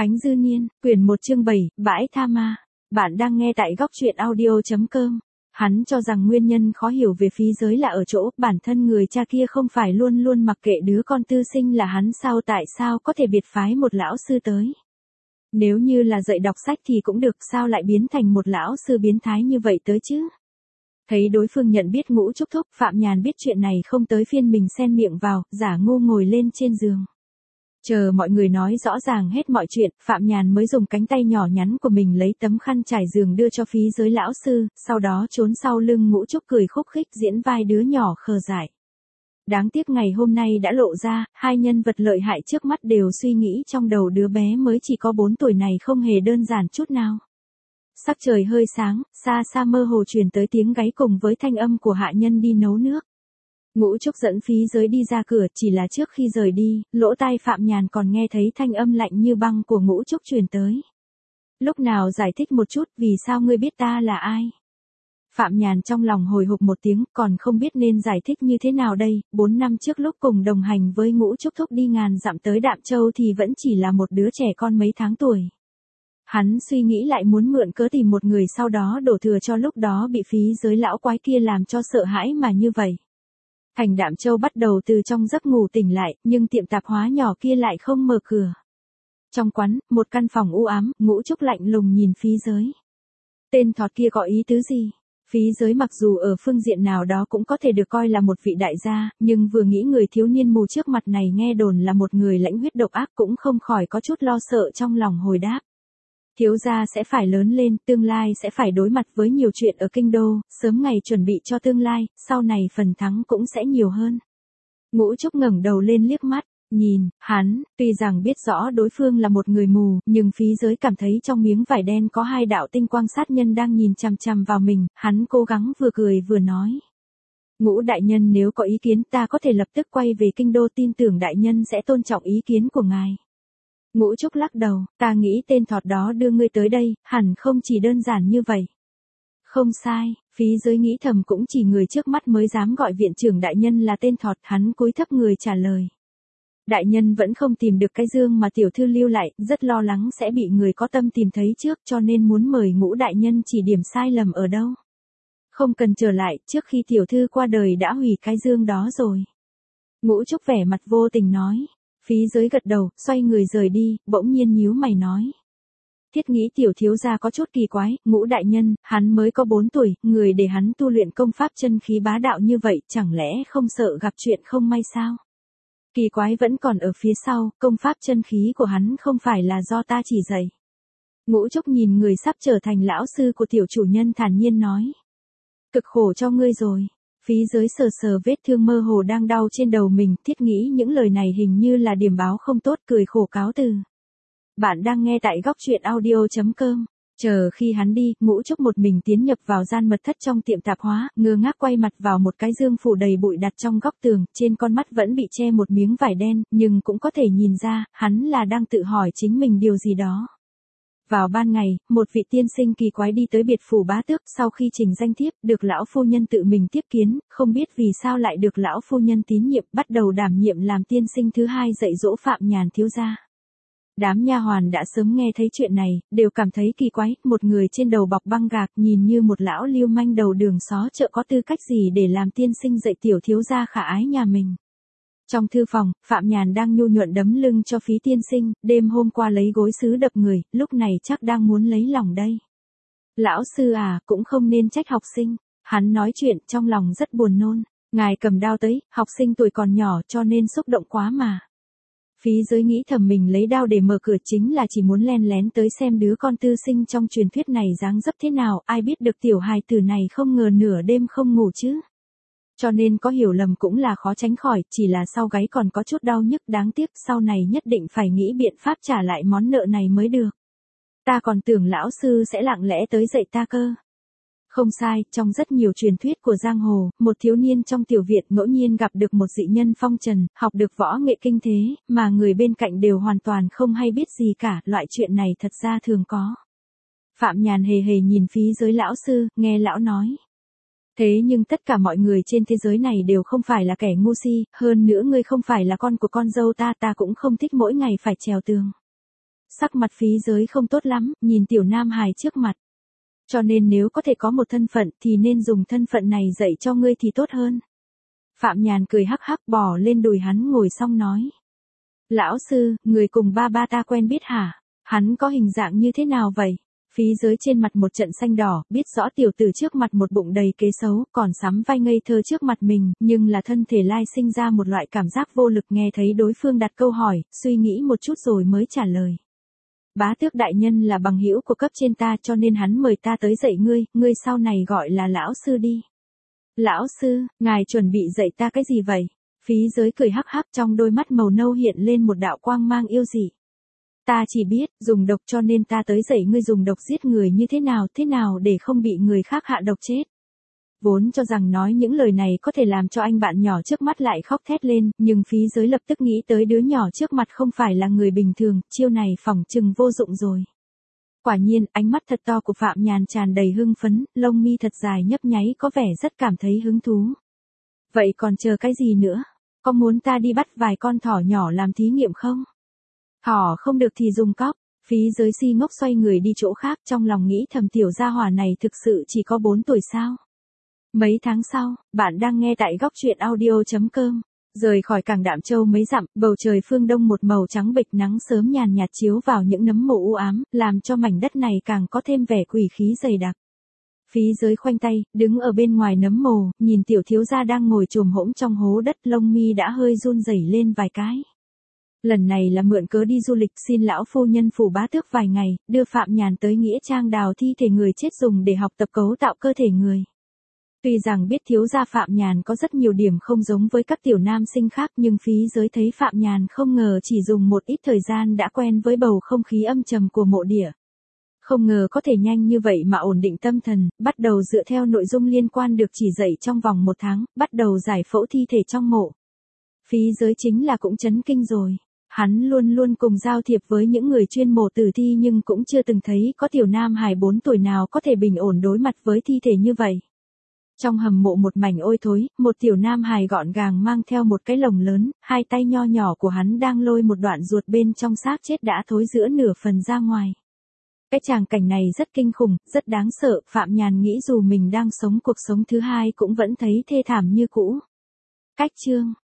Khánh Dư Niên, quyển 1 chương 7, Bãi Tha Ma. Bạn đang nghe tại góc truyện audio.com. Hắn cho rằng nguyên nhân khó hiểu về phí giới là ở chỗ bản thân người cha kia không phải luôn luôn mặc kệ đứa con tư sinh là hắn sao, tại sao có thể biệt phái một lão sư tới. Nếu như là dạy đọc sách thì cũng được, sao lại biến thành một lão sư biến thái như vậy tới chứ. Thấy đối phương nhận biết Ngũ Trúc Thúc, Phạm Nhàn biết chuyện này không tới phiên mình xen miệng vào, giả ngu ngồi lên trên giường. Chờ mọi người nói rõ ràng hết mọi chuyện, Phạm Nhàn mới dùng cánh tay nhỏ nhắn của mình lấy tấm khăn trải giường đưa cho phí giới lão sư, sau đó trốn sau lưng Ngũ Trúc cười khúc khích diễn vai đứa nhỏ khờ dại. Đáng tiếc ngày hôm nay đã lộ ra, hai nhân vật lợi hại trước mắt đều suy nghĩ trong đầu đứa bé mới chỉ có 4 tuổi này không hề đơn giản chút nào. Sắc trời hơi sáng, xa xa mơ hồ truyền tới tiếng gáy cùng với thanh âm của hạ nhân đi nấu nước. Ngũ Trúc dẫn phí giới đi ra cửa, chỉ là trước khi rời đi, lỗ tai Phạm Nhàn còn nghe thấy thanh âm lạnh như băng của Ngũ Trúc truyền tới. Lúc nào giải thích một chút, vì sao ngươi biết ta là ai? Phạm Nhàn trong lòng hồi hộp một tiếng, còn không biết nên giải thích như thế nào đây. 4 năm trước lúc cùng đồng hành với Ngũ Trúc Thúc đi ngàn dặm tới Đạm Châu thì vẫn chỉ là một đứa trẻ con mấy tháng tuổi. Hắn suy nghĩ lại muốn mượn cớ tìm một người sau đó đổ thừa cho lúc đó bị phí giới lão quái kia làm cho sợ hãi mà như vậy. Thành Đạm Châu bắt đầu từ trong giấc ngủ tỉnh lại, nhưng tiệm tạp hóa nhỏ kia lại không mở cửa. Trong quán, một căn phòng u ám, Ngũ Trúc lạnh lùng nhìn phí giới. Tên thọt kia có ý tứ gì? Phí giới mặc dù ở phương diện nào đó cũng có thể được coi là một vị đại gia, nhưng vừa nghĩ người thiếu niên mù trước mặt này nghe đồn là một người lãnh huyết độc ác cũng không khỏi có chút lo sợ trong lòng hồi đáp. Thiếu gia sẽ phải lớn lên, tương lai sẽ phải đối mặt với nhiều chuyện ở kinh đô, sớm ngày chuẩn bị cho tương lai, sau này phần thắng cũng sẽ nhiều hơn. Ngũ Trúc ngẩng đầu lên liếc mắt, nhìn, hắn, tuy rằng biết rõ đối phương là một người mù, nhưng phí giới cảm thấy trong miếng vải đen có 2 đạo tinh quang sát nhân đang nhìn chằm chằm vào mình, hắn cố gắng vừa cười vừa nói. Ngũ đại nhân nếu có ý kiến ta có thể lập tức quay về kinh đô, tin tưởng đại nhân sẽ tôn trọng ý kiến của ngài. Ngũ Trúc lắc đầu, ta nghĩ tên thọt đó đưa ngươi tới đây, hẳn không chỉ đơn giản như vậy. Không sai, phí giới nghĩ thầm cũng chỉ người trước mắt mới dám gọi viện trưởng đại nhân là tên thọt, hắn cúi thấp người trả lời. Đại nhân vẫn không tìm được cái dương mà tiểu thư lưu lại, rất lo lắng sẽ bị người có tâm tìm thấy trước cho nên muốn mời Ngũ đại nhân chỉ điểm sai lầm ở đâu. Không cần trở lại, trước khi tiểu thư qua đời đã hủy cái dương đó rồi. Ngũ Trúc vẻ mặt vô tình nói. Phí giới gật đầu, xoay người rời đi, bỗng nhiên nhíu mày nói. Thiết nghĩ tiểu thiếu gia có chút kỳ quái, Ngũ đại nhân, hắn mới có 4 tuổi, người để hắn tu luyện công pháp chân khí bá đạo như vậy, chẳng lẽ không sợ gặp chuyện không may sao? Kỳ quái vẫn còn ở phía sau, công pháp chân khí của hắn không phải là do ta chỉ dạy. Ngũ Trúc nhìn người sắp trở thành lão sư của tiểu chủ nhân thản nhiên nói. Cực khổ cho ngươi rồi. Phí giới sờ sờ vết thương mơ hồ đang đau trên đầu mình, thiết nghĩ những lời này hình như là điểm báo không tốt, cười khổ cáo từ. Bạn đang nghe tại góc truyện audio.com. Chờ khi hắn đi, Ngũ Trúc một mình tiến nhập vào gian mật thất trong tiệm tạp hóa, ngơ ngác quay mặt vào một cái dương phủ đầy bụi đặt trong góc tường, trên con mắt vẫn bị che một miếng vải đen, nhưng cũng có thể nhìn ra, hắn là đang tự hỏi chính mình điều gì đó. Vào ban ngày, một vị tiên sinh kỳ quái đi tới biệt phủ bá tước, sau khi trình danh thiếp, được lão phu nhân tự mình tiếp kiến, không biết vì sao lại được lão phu nhân tín nhiệm, bắt đầu đảm nhiệm làm tiên sinh thứ 2 dạy dỗ Phạm Nhàn thiếu gia. Đám nha hoàn đã sớm nghe thấy chuyện này, đều cảm thấy kỳ quái, một người trên đầu bọc băng gạc nhìn như một lão lưu manh đầu đường xó chợ có tư cách gì để làm tiên sinh dạy tiểu thiếu gia khả ái nhà mình. Trong thư phòng, Phạm Nhàn đang nhu nhuận đấm lưng cho phí tiên sinh, đêm hôm qua lấy gối sứ đập người, lúc này chắc đang muốn lấy lòng đây. Lão sư à, cũng không nên trách học sinh, hắn nói chuyện trong lòng rất buồn nôn, ngài cầm đao tới, học sinh tuổi còn nhỏ cho nên xúc động quá mà. Phí giới nghĩ thầm mình lấy đao để mở cửa chính là chỉ muốn len lén tới xem đứa con tư sinh trong truyền thuyết này dáng dấp thế nào, ai biết được tiểu hài tử này không ngờ nửa đêm không ngủ chứ. Cho nên có hiểu lầm cũng là khó tránh khỏi, chỉ là sau gáy còn có chút đau nhức, đáng tiếc sau này nhất định phải nghĩ biện pháp trả lại món nợ này mới được. Ta còn tưởng lão sư sẽ lặng lẽ tới dạy ta cơ. Không sai, trong rất nhiều truyền thuyết của giang hồ, một thiếu niên trong tiểu viện ngẫu nhiên gặp được một dị nhân phong trần, học được võ nghệ kinh thế, mà người bên cạnh đều hoàn toàn không hay biết gì cả, loại chuyện này thật ra thường có. Phạm Nhàn hề hề nhìn phí giới lão sư, nghe lão nói. Thế nhưng tất cả mọi người trên thế giới này đều không phải là kẻ ngu si, hơn nữa ngươi không phải là con của con dâu ta, ta cũng không thích mỗi ngày phải trèo tường. Sắc mặt Phí Giới không tốt lắm, nhìn tiểu nam hài trước mặt. Cho nên nếu có thể có một thân phận thì nên dùng thân phận này dạy cho ngươi thì tốt hơn. Phạm Nhàn cười hắc hắc bò lên đùi hắn ngồi xong nói. Lão sư, người cùng ba ba ta quen biết hả? Hắn có hình dạng như thế nào vậy? Phí Giới trên mặt một trận xanh đỏ, biết rõ tiểu tử trước mặt một bụng đầy kế xấu, còn sắm vai ngây thơ trước mặt mình, nhưng là thân thể lai sinh ra một loại cảm giác vô lực nghe thấy đối phương đặt câu hỏi, suy nghĩ một chút rồi mới trả lời. Bá tước đại nhân là bằng hữu của cấp trên ta cho nên hắn mời ta tới dạy ngươi sau này gọi là lão sư đi. Lão sư, ngài chuẩn bị dạy ta cái gì vậy? Phí Giới cười hắc hắc trong đôi mắt màu nâu hiện lên một đạo quang mang yêu dị. Ta chỉ biết, dùng độc cho nên ta tới dạy ngươi dùng độc giết người như thế nào để không bị người khác hạ độc chết. Vốn cho rằng nói những lời này có thể làm cho anh bạn nhỏ trước mắt lại khóc thét lên, nhưng Phí Giới lập tức nghĩ tới đứa nhỏ trước mặt không phải là người bình thường, chiêu này phỏng chừng vô dụng rồi. Quả nhiên, ánh mắt thật to của Phạm Nhàn tràn đầy hưng phấn, lông mi thật dài nhấp nháy có vẻ rất cảm thấy hứng thú. Vậy còn chờ cái gì nữa? Có muốn ta đi bắt vài con thỏ nhỏ làm thí nghiệm không? Thỏ không được thì dùng cóc. Phí Giới si ngốc xoay người đi chỗ khác trong lòng nghĩ thầm tiểu gia hỏa này thực sự chỉ có 4 tuổi sao? Mấy tháng sau, bạn đang nghe tại góc truyện audio.com. Rời khỏi cảng Đạm Châu mấy dặm, bầu trời phương đông một màu trắng bệch nắng sớm nhàn nhạt chiếu vào những nấm mồ u ám, làm cho mảnh đất này càng có thêm vẻ quỷ khí dày đặc. Phí Giới khoanh tay, đứng ở bên ngoài nấm mồ, nhìn tiểu thiếu gia đang ngồi chồm hỗn trong hố đất, lông mi đã hơi run rẩy lên vài cái. Lần này là mượn cớ đi du lịch xin lão phu nhân phủ bá tước vài ngày, đưa Phạm Nhàn tới nghĩa trang đào thi thể người chết dùng để học tập cấu tạo cơ thể người. Tuy rằng biết thiếu gia Phạm Nhàn có rất nhiều điểm không giống với các tiểu nam sinh khác nhưng Phí Giới thấy Phạm Nhàn không ngờ chỉ dùng một ít thời gian đã quen với bầu không khí âm trầm của mộ địa. Không ngờ có thể nhanh như vậy mà ổn định tâm thần, bắt đầu dựa theo nội dung liên quan được chỉ dạy trong vòng 1 tháng, bắt đầu giải phẫu thi thể trong mộ. Phí Giới chính là cũng chấn kinh rồi. Hắn luôn luôn cùng giao thiệp với những người chuyên mổ tử thi nhưng cũng chưa từng thấy có tiểu nam hài 4 tuổi nào có thể bình ổn đối mặt với thi thể như vậy. Trong hầm mộ một mảnh ôi thối, một tiểu nam hài gọn gàng mang theo một cái lồng lớn, hai tay nho nhỏ của hắn đang lôi một đoạn ruột bên trong xác chết đã thối giữa nửa phần ra ngoài. Cái tràng cảnh này rất kinh khủng, rất đáng sợ, Phạm Nhàn nghĩ dù mình đang sống cuộc sống thứ hai cũng vẫn thấy thê thảm như cũ. Cách chương